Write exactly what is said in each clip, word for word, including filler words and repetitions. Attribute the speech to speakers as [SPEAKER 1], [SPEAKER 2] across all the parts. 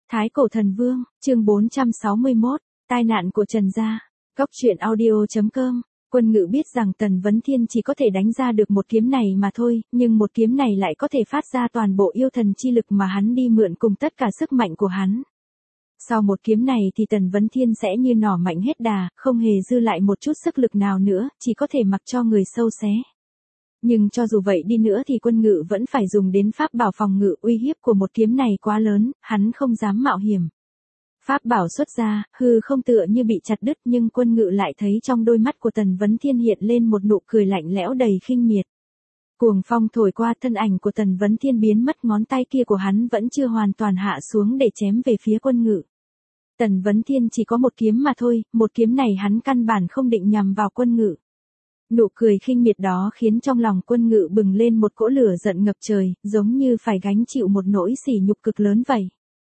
[SPEAKER 1] Thái Cổ Thần Vương, chương bốn trăm sáu mươi mốt, tai nạn của Trần Gia. Góc truyện audio chấm com. Quân Ngự biết rằng Tần Vấn Thiên chỉ có thể đánh ra được một kiếm này mà thôi, nhưng một kiếm này lại có thể phát ra toàn bộ yêu thần chi lực mà hắn đi mượn cùng tất cả sức mạnh của hắn. Sau một kiếm này thì Tần Vấn Thiên sẽ như nỏ mạnh hết đà, không hề dư lại một chút sức lực nào nữa, chỉ có thể mặc cho người sâu xé. Nhưng cho dù vậy đi nữa thì Quân Ngự vẫn phải dùng đến pháp bảo phòng ngự, uy hiếp của một kiếm này quá lớn, hắn không dám mạo hiểm. Pháp bảo xuất ra, hư không tựa như bị chặt đứt, nhưng Quân Ngự lại thấy trong đôi mắt của Tần Vấn Thiên hiện lên một nụ cười lạnh lẽo đầy khinh miệt. Cuồng phong thổi qua, thân ảnh của Tần Vấn Thiên biến mất, ngón tay kia của hắn vẫn chưa hoàn toàn hạ xuống để chém về phía Quân Ngự. Tần Vấn Thiên chỉ có một kiếm mà thôi, một kiếm này hắn căn bản không định nhằm vào Quân Ngự. Nụ cười khinh miệt đó khiến trong lòng Quân Ngự bừng lên một cỗ lửa giận ngập trời, giống như phải gánh chịu một nỗi sỉ nhục cực lớn vậy.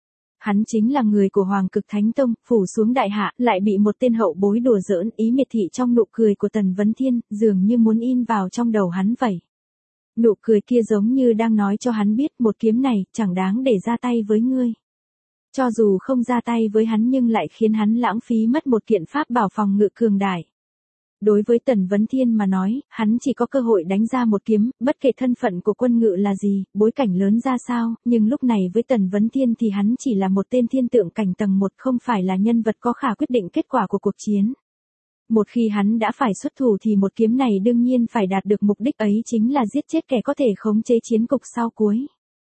[SPEAKER 1] Hắn chính là người của Hoàng Cực Thánh Tông, phủ xuống đại hạ, lại bị một tên hậu bối đùa giỡn, ý miệt thị trong nụ cười của Tần Vấn Thiên, dường như muốn in vào trong đầu hắn vậy. Nụ cười kia giống như đang nói cho hắn biết một kiếm này chẳng đáng để ra tay với ngươi. Cho dù không ra tay với hắn nhưng lại khiến hắn lãng phí mất một kiện pháp bảo phòng ngự cường đại. Đối với Tần Vấn Thiên mà nói, hắn chỉ có cơ hội đánh ra một kiếm, bất kể thân phận của Quân Ngự là gì, bối cảnh lớn ra sao, nhưng lúc này với Tần Vấn Thiên thì hắn chỉ là một tên thiên tượng cảnh tầng một, không phải là nhân vật có khả quyết định kết quả của cuộc chiến. Một khi hắn đã phải xuất thủ thì một kiếm này đương nhiên phải đạt được mục đích ấy, chính là giết chết kẻ có thể khống chế chiến cục sau cuối.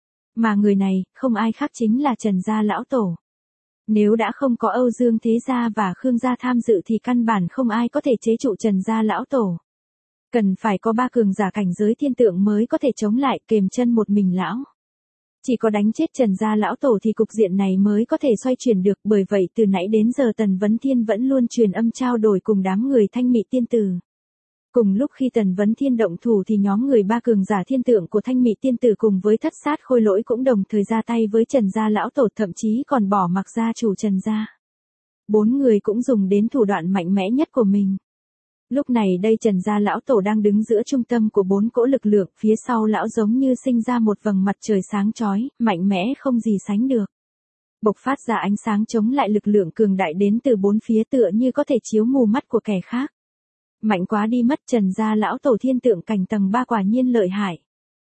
[SPEAKER 1] Mà người này, không ai khác chính là Trần Gia Lão Tổ. Nếu đã không có Âu Dương Thế Gia và Khương Gia tham dự thì căn bản không ai có thể chế trụ Trần Gia Lão Tổ. Cần phải có ba cường giả cảnh giới thiên tượng mới có thể chống lại, kềm chân một mình lão. Chỉ có đánh chết Trần Gia Lão Tổ thì cục diện này mới có thể xoay chuyển được, bởi vậy từ nãy đến giờ Tần Vấn Thiên vẫn luôn truyền âm trao đổi cùng đám người Thanh Mị Tiên Tử. Cùng lúc khi Tần Vấn Thiên động thủ thì nhóm người ba cường giả thiên tượng của Thanh Mị Tiên Tử cùng với Thất Sát Khôi Lỗi cũng đồng thời ra tay với Trần Gia Lão Tổ, thậm chí còn bỏ mặc gia chủ Trần Gia. Bốn người cũng dùng đến thủ đoạn mạnh mẽ nhất của mình. Lúc này đây Trần Gia Lão Tổ đang đứng giữa trung tâm của bốn cỗ lực lượng, phía sau lão giống như sinh ra một vầng mặt trời sáng chói, mạnh mẽ không gì sánh được. Bộc phát ra ánh sáng chống lại lực lượng cường đại đến từ bốn phía, tựa như có thể chiếu mù mắt của kẻ khác. Mạnh quá đi mất, Trần Gia Lão Tổ thiên tượng cảnh tầng ba quả nhiên lợi hại.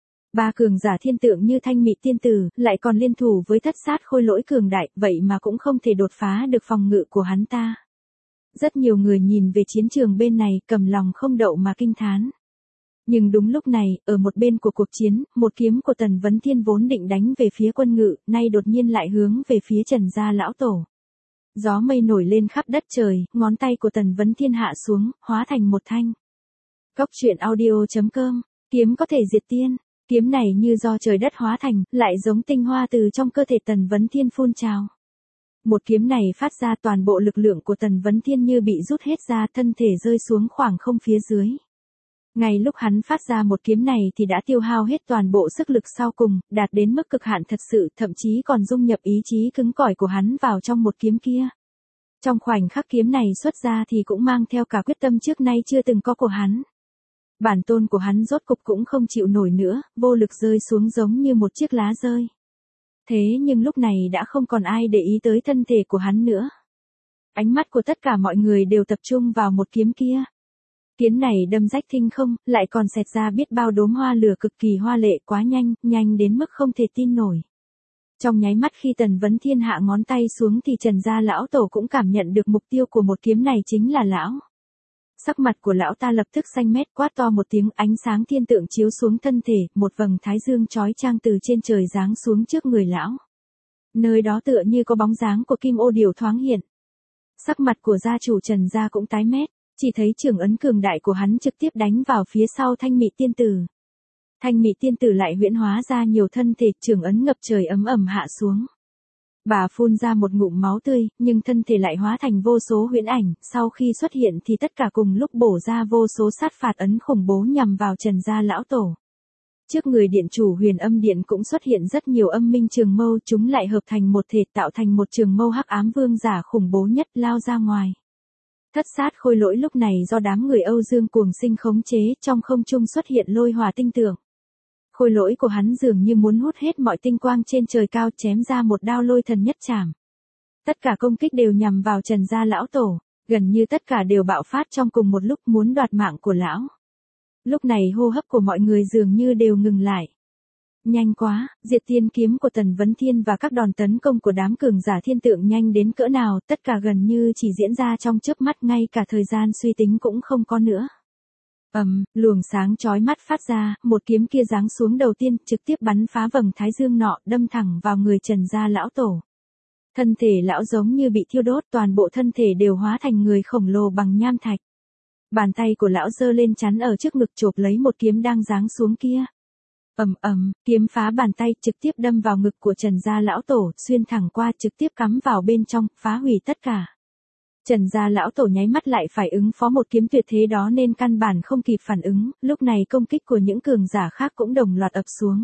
[SPEAKER 1] Ba cường giả thiên tượng như Thanh Mị Tiên Tử, lại còn liên thủ với Thất Sát Khôi Lỗi cường đại, vậy mà cũng không thể đột phá được phòng ngự của hắn ta. Rất nhiều người nhìn về chiến trường bên này, cầm lòng không đậu mà kinh thán. Nhưng đúng lúc này, ở một bên của cuộc chiến, một kiếm của Tần Vấn Thiên vốn định đánh về phía Quân Ngự, nay đột nhiên lại hướng về phía Trần Gia Lão Tổ. Gió mây nổi lên khắp đất trời, ngón tay của Tần Vấn Thiên hạ xuống, hóa thành một thanh. Góc truyện audio chấm com, kiếm có thể diệt tiên, kiếm này như do trời đất hóa thành, lại giống tinh hoa từ trong cơ thể Tần Vấn Thiên phun trào. Một kiếm này phát ra, toàn bộ lực lượng của Tần Vấn Thiên như bị rút hết ra, thân thể rơi xuống khoảng không phía dưới. Ngay lúc hắn phát ra một kiếm này thì đã tiêu hao hết toàn bộ sức lực sau cùng, đạt đến mức cực hạn thật sự, thậm chí còn dung nhập ý chí cứng cỏi của hắn vào trong một kiếm kia. Trong khoảnh khắc kiếm này xuất ra thì cũng mang theo cả quyết tâm trước nay chưa từng có của hắn. Bản tôn của hắn rốt cục cũng không chịu nổi nữa, vô lực rơi xuống giống như một chiếc lá rơi. Thế nhưng lúc này đã không còn ai để ý tới thân thể của hắn nữa. Ánh mắt của tất cả mọi người đều tập trung vào một kiếm kia. Kiếm này đâm rách thinh không, lại còn xẹt ra biết bao đốm hoa lửa cực kỳ hoa lệ, quá nhanh, nhanh đến mức không thể tin nổi. Trong nháy mắt khi Tần Vấn Thiên hạ ngón tay xuống thì Trần Gia Lão Tổ cũng cảm nhận được mục tiêu của một kiếm này chính là lão. Sắc mặt của lão ta lập tức xanh mét, quát to một tiếng, ánh sáng thiên tượng chiếu xuống thân thể, một vầng thái dương chói chang từ trên trời giáng xuống trước người lão. Nơi đó tựa như có bóng dáng của Kim Ô Điểu thoáng hiện. Sắc mặt của gia chủ Trần Gia cũng tái mét, chỉ thấy trường ấn cường đại của hắn trực tiếp đánh vào phía sau Thanh Mị Tiên Tử. Thanh Mị Tiên Tử lại huyễn hóa ra nhiều thân thể, trường ấn ngập trời ấm ầm hạ xuống. Bà phun ra một ngụm máu tươi, nhưng thân thể lại hóa thành vô số huyễn ảnh, sau khi xuất hiện thì tất cả cùng lúc bổ ra vô số sát phạt ấn khủng bố nhằm vào Trần Gia Lão Tổ. Trước người điện chủ Huyền Âm Điện cũng xuất hiện rất nhiều âm minh trường mâu, chúng lại hợp thành một thể tạo thành một trường mâu hắc ám vương giả khủng bố nhất lao ra ngoài. Thất Sát Khôi Lỗi lúc này do đám người Âu Dương Cuồng Sinh khống chế, trong không trung xuất hiện lôi hỏa tinh tượng. Khôi lỗi của hắn dường như muốn hút hết mọi tinh quang trên trời cao, chém ra một đao lôi thần nhất trảm. Tất cả công kích đều nhằm vào Trần gia lão tổ, gần như tất cả đều bạo phát trong cùng một lúc muốn đoạt mạng của lão. Lúc này hô hấp của mọi người dường như đều ngừng lại. Nhanh quá, diệt tiên kiếm của Tần Vấn Thiên và các đòn tấn công của đám cường giả thiên tượng nhanh đến cỡ nào, tất cả gần như chỉ diễn ra trong chớp mắt, ngay cả thời gian suy tính cũng không có nữa. Ầm, um, luồng sáng chói mắt phát ra, một kiếm kia giáng xuống đầu tiên, trực tiếp bắn phá vầng thái dương nọ, đâm thẳng vào người Trần gia lão tổ. Thân thể lão giống như bị thiêu đốt, toàn bộ thân thể đều hóa thành người khổng lồ bằng nham thạch. Bàn tay của lão giơ lên chắn ở trước ngực chộp lấy một kiếm đang giáng xuống kia. Ầm ầm, kiếm phá bàn tay trực tiếp đâm vào ngực của Trần gia lão tổ, xuyên thẳng qua trực tiếp cắm vào bên trong, phá hủy tất cả. Trần gia lão tổ nháy mắt lại phải ứng phó một kiếm tuyệt thế đó nên căn bản không kịp phản ứng, lúc này công kích của những cường giả khác cũng đồng loạt ập xuống.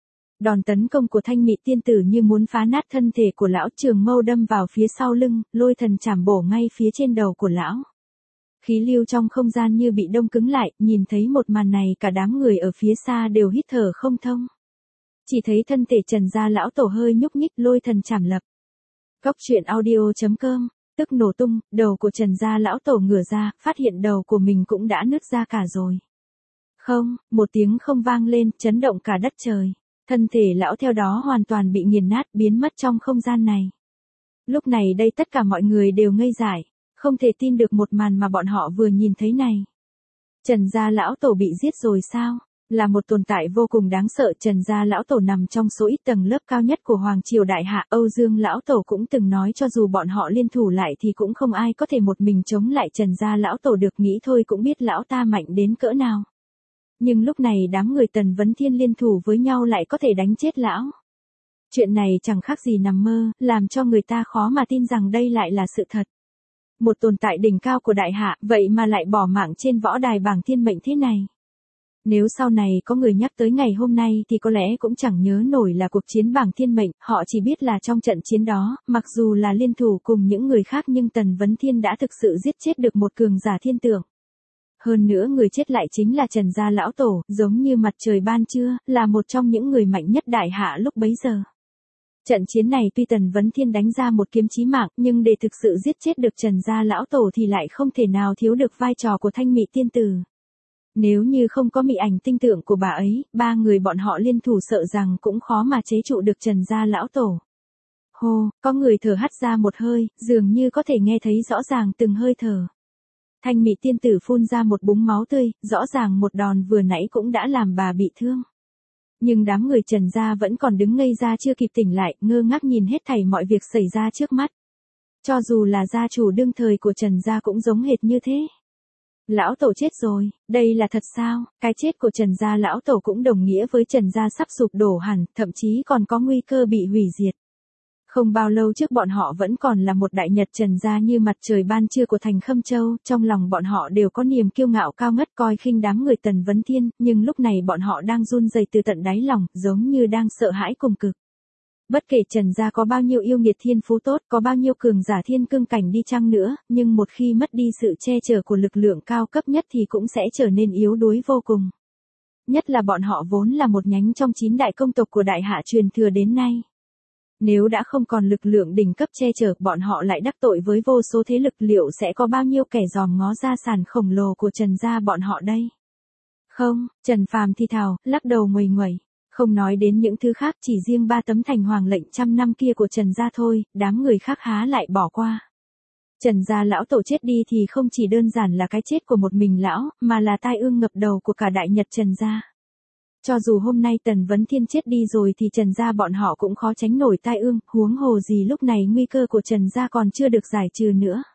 [SPEAKER 1] Đòn tấn công của Thanh Mị tiên tử như muốn phá nát thân thể của lão, trường mâu đâm vào phía sau lưng, lôi thần chảm bổ ngay phía trên đầu của lão. Khí lưu trong không gian như bị đông cứng lại, nhìn thấy một màn này cả đám người ở phía xa đều hít thở không thông. Chỉ thấy thân thể Trần gia lão tổ hơi nhúc nhích, lôi thần chảm lập. Góc truyện audio chấm com, tức nổ tung, đầu của Trần gia lão tổ ngửa ra, phát hiện đầu của mình cũng đã nứt ra cả rồi. Không, một tiếng không vang lên, chấn động cả đất trời. Thân thể lão theo đó hoàn toàn bị nghiền nát, biến mất trong không gian này. Lúc này đây tất cả mọi người đều ngây dại, không thể tin được một màn mà bọn họ vừa nhìn thấy này. Trần gia lão tổ bị giết rồi sao? Là một tồn tại vô cùng đáng sợ. Trần gia lão tổ nằm trong số ít tầng lớp cao nhất của Hoàng triều đại hạ. Âu Dương lão tổ cũng từng nói cho dù bọn họ liên thủ lại thì cũng không ai có thể một mình chống lại Trần gia lão tổ được, nghĩ thôi cũng biết lão ta mạnh đến cỡ nào. Nhưng lúc này đám người Tần Vấn Thiên liên thủ với nhau lại có thể đánh chết lão. Chuyện này chẳng khác gì nằm mơ, làm cho người ta khó mà tin rằng đây lại là sự thật. Một tồn tại đỉnh cao của đại hạ, vậy mà lại bỏ mạng trên võ đài bảng thiên mệnh thế này. Nếu sau này có người nhắc tới ngày hôm nay thì có lẽ cũng chẳng nhớ nổi là cuộc chiến bảng thiên mệnh, họ chỉ biết là trong trận chiến đó, mặc dù là liên thủ cùng những người khác nhưng Tần Vấn Thiên đã thực sự giết chết được một cường giả thiên tượng. Hơn nữa người chết lại chính là Trần gia lão tổ, giống như mặt trời ban trưa, là một trong những người mạnh nhất đại hạ lúc bấy giờ. Trận chiến này tuy Tần Vấn Thiên đánh ra một kiếm chí mạng, nhưng để thực sự giết chết được Trần gia lão tổ thì lại không thể nào thiếu được vai trò của Thanh Mị tiên tử. Nếu như không có mị ảnh tinh tượng của bà ấy, ba người bọn họ liên thủ sợ rằng cũng khó mà chế trụ được Trần gia lão tổ. Hô, có người thở hắt ra một hơi, dường như có thể nghe thấy rõ ràng từng hơi thở. Thanh Mị tiên tử phun ra một búng máu tươi, rõ ràng một đòn vừa nãy cũng đã làm bà bị thương. Nhưng đám người Trần gia vẫn còn đứng ngây ra chưa kịp tỉnh lại, ngơ ngác nhìn hết thảy mọi việc xảy ra trước mắt. Cho dù là gia chủ đương thời của Trần gia cũng giống hệt như thế. Lão tổ chết rồi, đây là thật sao? Cái chết của Trần gia lão tổ cũng đồng nghĩa với Trần gia sắp sụp đổ hẳn, thậm chí còn có nguy cơ bị hủy diệt. Không bao lâu trước bọn họ vẫn còn là một đại nhật Trần gia như mặt trời ban trưa của thành Khâm Châu, trong lòng bọn họ đều có niềm kiêu ngạo cao ngất coi khinh đám người Tần Vấn Thiên, nhưng lúc này bọn họ đang run rẩy từ tận đáy lòng, giống như đang sợ hãi cùng cực. Bất kể Trần gia có bao nhiêu yêu nghiệt thiên phú tốt, có bao nhiêu cường giả thiên cương cảnh đi chăng nữa, nhưng một khi mất đi sự che chở của lực lượng cao cấp nhất thì cũng sẽ trở nên yếu đuối vô cùng. Nhất là bọn họ vốn là một nhánh trong chín đại công tộc của đại hạ truyền thừa đến nay. Nếu đã không còn lực lượng đỉnh cấp che chở, bọn họ lại đắc tội với vô số thế lực, liệu sẽ có bao nhiêu kẻ dòm ngó gia sản khổng lồ của Trần gia bọn họ đây? Không, Trần Phàm thì thào, lắc đầu nguầy nguẩy. Không nói đến những thứ khác, chỉ riêng ba tấm thành hoàng lệnh trăm năm kia của Trần gia thôi, đám người khác há lại bỏ qua. Trần gia lão tổ chết đi thì không chỉ đơn giản là cái chết của một mình lão, mà là tai ương ngập đầu của cả đại nhật Trần gia. Cho dù hôm nay Tần Vấn Thiên chết đi rồi thì Trần gia bọn họ cũng khó tránh nổi tai ương, huống hồ gì lúc này nguy cơ của Trần gia còn chưa được giải trừ nữa.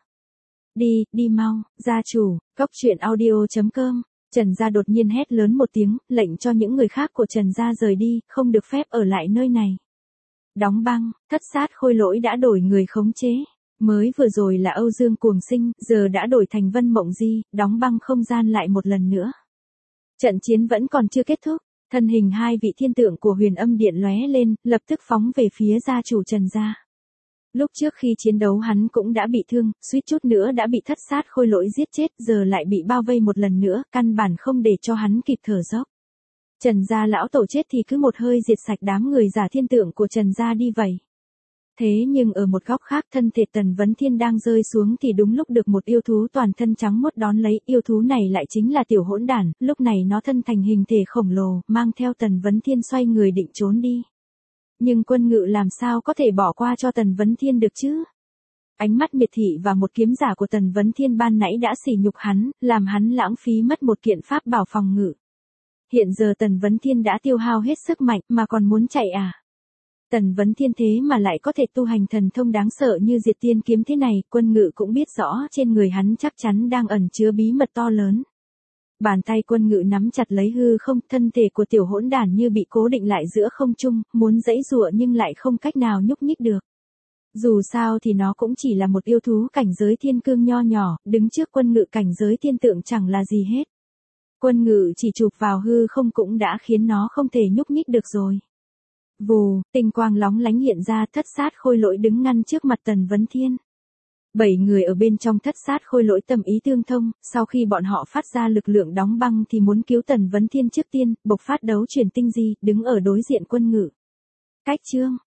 [SPEAKER 1] Đi, đi mau, gia chủ, góc truyện audio chấm com. Trần gia đột nhiên hét lớn một tiếng, lệnh cho những người khác của Trần gia rời đi, không được phép ở lại nơi này. Đóng băng, thất sát khôi lỗi đã đổi người khống chế. Mới vừa rồi là Âu Dương Cuồng Sinh, giờ đã đổi thành Vân Mộng Di, đóng băng không gian lại một lần nữa. Trận chiến vẫn còn chưa kết thúc, thân hình hai vị thiên tượng của Huyền Âm Điện lóe lên, lập tức phóng về phía gia chủ Trần gia. Lúc trước khi chiến đấu hắn cũng đã bị thương, suýt chút nữa đã bị thất sát khôi lỗi giết chết, giờ lại bị bao vây một lần nữa, căn bản không để cho hắn kịp thở dốc. Trần gia lão tổ chết thì cứ một hơi diệt sạch đám người giả thiên tượng của Trần gia đi vậy. Thế nhưng ở một góc khác thân thể Tần Vấn Thiên đang rơi xuống thì đúng lúc được một yêu thú toàn thân trắng muốt đón lấy, yêu thú này lại chính là tiểu hỗn đản, lúc này nó thân thành hình thể khổng lồ, mang theo Tần Vấn Thiên xoay người định trốn đi. Nhưng Quân Ngự làm sao có thể bỏ qua cho Tần Vấn Thiên được chứ? Ánh mắt miệt thị và một kiếm giả của Tần Vấn Thiên ban nãy đã sỉ nhục hắn, làm hắn lãng phí mất một kiện pháp bảo phòng ngự. Hiện giờ Tần Vấn Thiên đã tiêu hao hết sức mạnh mà còn muốn chạy à? Tần Vấn Thiên thế mà lại có thể tu hành thần thông đáng sợ như Diệt Tiên kiếm thế này, Quân Ngự cũng biết rõ trên người hắn chắc chắn đang ẩn chứa bí mật to lớn. Bàn tay Quân Ngự nắm chặt lấy hư không, thân thể của tiểu hỗn đản như bị cố định lại giữa không trung, muốn giãy giụa nhưng lại không cách nào nhúc nhích được. Dù sao thì nó cũng chỉ là một yêu thú cảnh giới thiên cương nho nhỏ, đứng trước Quân Ngự cảnh giới thiên tượng chẳng là gì hết. Quân Ngự chỉ chụp vào hư không cũng đã khiến nó không thể nhúc nhích được rồi. Vù, tinh quang lóng lánh hiện ra, thất sát khôi lỗi đứng ngăn trước mặt Tần Vấn Thiên. Bảy người ở bên trong thất sát khôi lỗi tâm ý tương thông, sau khi bọn họ phát ra lực lượng đóng băng thì muốn cứu Tần Vấn Thiên trước tiên, bộc phát đấu chuyển tinh di, đứng ở đối diện Quân Ngự. Cách chương